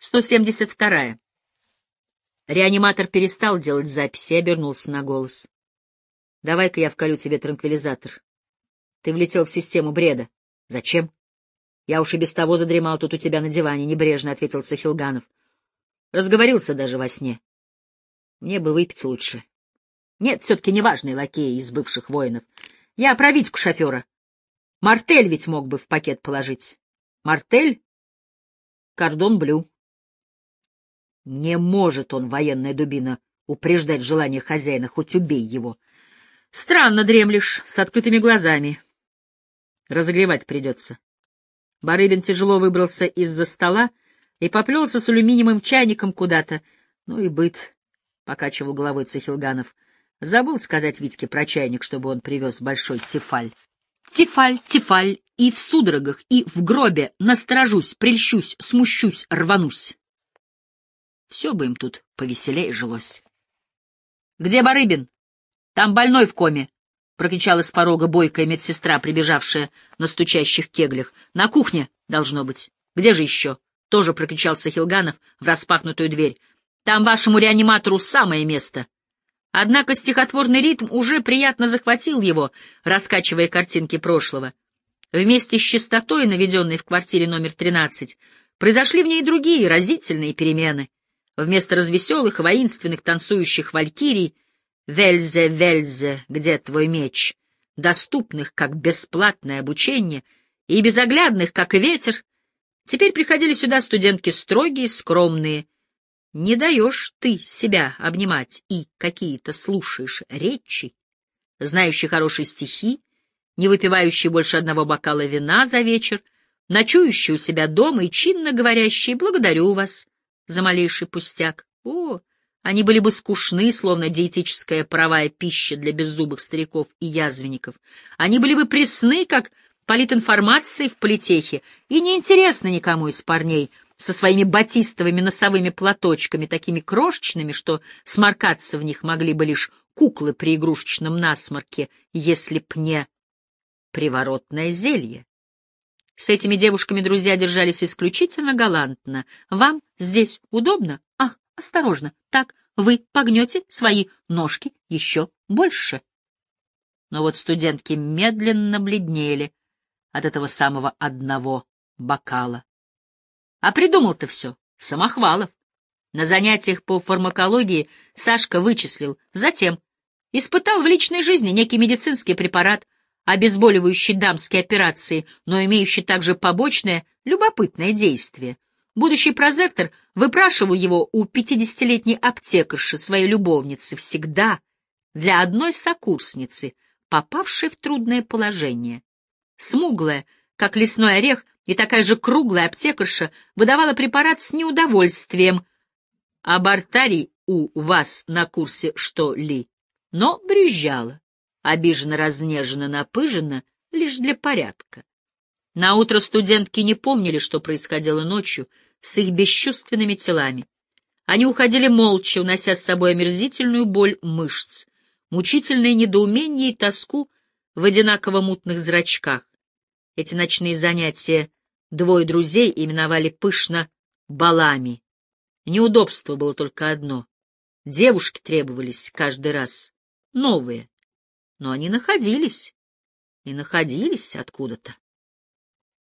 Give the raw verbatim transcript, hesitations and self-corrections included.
сто семьдесят вторая. Реаниматор перестал делать записи и обернулся на голос. «Давай-ка я вколю тебе транквилизатор. Ты влетел в систему бреда. Зачем?» «Я уж и без того задремал тут у тебя на диване», — небрежно ответил Цахилганов. «Разговорился даже во сне. Мне бы выпить лучше. Нет, все-таки неважный лакей из бывших воинов. Я про Витьку шофера. Мартель ведь мог бы в пакет положить. Мартель? Кордон блю». Не может он, военная дубина, упреждать желание хозяина, хоть убей его. Странно дремлешь, с открытыми глазами. Разогревать придется. Барыбин тяжело выбрался из-за стола и поплелся с алюминиевым чайником куда-то. Ну и быт, — покачивал головой Цахилганов. Забыл сказать Витьке про чайник, чтобы он привез большой тефаль. Тефаль, тефаль, и в судорогах, и в гробе насторожусь, прельщусь, смущусь, рванусь. Все бы им тут повеселее жилось. — Где Барыбин? Там больной в коме, — прокричала с порога бойкая медсестра, прибежавшая на стучащих кеглях. — На кухне, должно быть. Где же еще? — тоже прокричал Цахилганов в распахнутую дверь. — Там вашему реаниматору самое место. Однако стихотворный ритм уже приятно захватил его, раскачивая картинки прошлого. Вместе с чистотой, наведенной в квартире номер тринадцать, произошли в ней другие разительные перемены. Вместо развеселых, воинственных, танцующих валькирий «Вельзе, Вельзе, где твой меч?», доступных как бесплатное обучение и безоглядных как ветер, теперь приходили сюда студентки строгие, скромные. Не даешь ты себя обнимать и какие-то слушаешь речи, знающие хорошие стихи, не выпивающие больше одного бокала вина за вечер, ночующие у себя дома и чинно говорящие «благодарю вас» за малейший пустяк. О, они были бы скучны, словно диетическая паровая пища для беззубых стариков и язвенников. Они были бы пресны, как политинформация в политехе, и неинтересны никому из парней со своими батистовыми носовыми платочками, такими крошечными, что сморкаться в них могли бы лишь куклы при игрушечном насморке, если б не приворотное зелье. С этими девушками друзья держались исключительно галантно. «Вам здесь удобно? Ах, осторожно, так вы погнете свои ножки еще больше». Но вот студентки медленно бледнели от этого самого одного бокала. А придумал-то все Самохвалов. На занятиях по фармакологии Сашка вычислил, затем испытал в личной жизни некий медицинский препарат, обезболивающий дамские операции, но имеющий также побочное, любопытное действие. Будущий прозектор выпрашивал его у пятидесятилетней аптекарши, своей любовницы, всегда для одной сокурсницы, попавшей в трудное положение. Смуглая, как лесной орех, и такая же круглая аптекарша выдавала препарат с неудовольствием. Абортарий у вас на курсе, что ли? Но брюзжала. Обиженно, разнеженно, напыженно, лишь для порядка. Наутро студентки не помнили, что происходило ночью с их бесчувственными телами. Они уходили молча, унося с собой омерзительную боль мышц, мучительное недоумение и тоску в одинаково мутных зрачках. Эти ночные занятия двое друзей именовали пышно балами. Неудобство было только одно. Девушки требовались каждый раз новые. Но они находились, и находились откуда-то.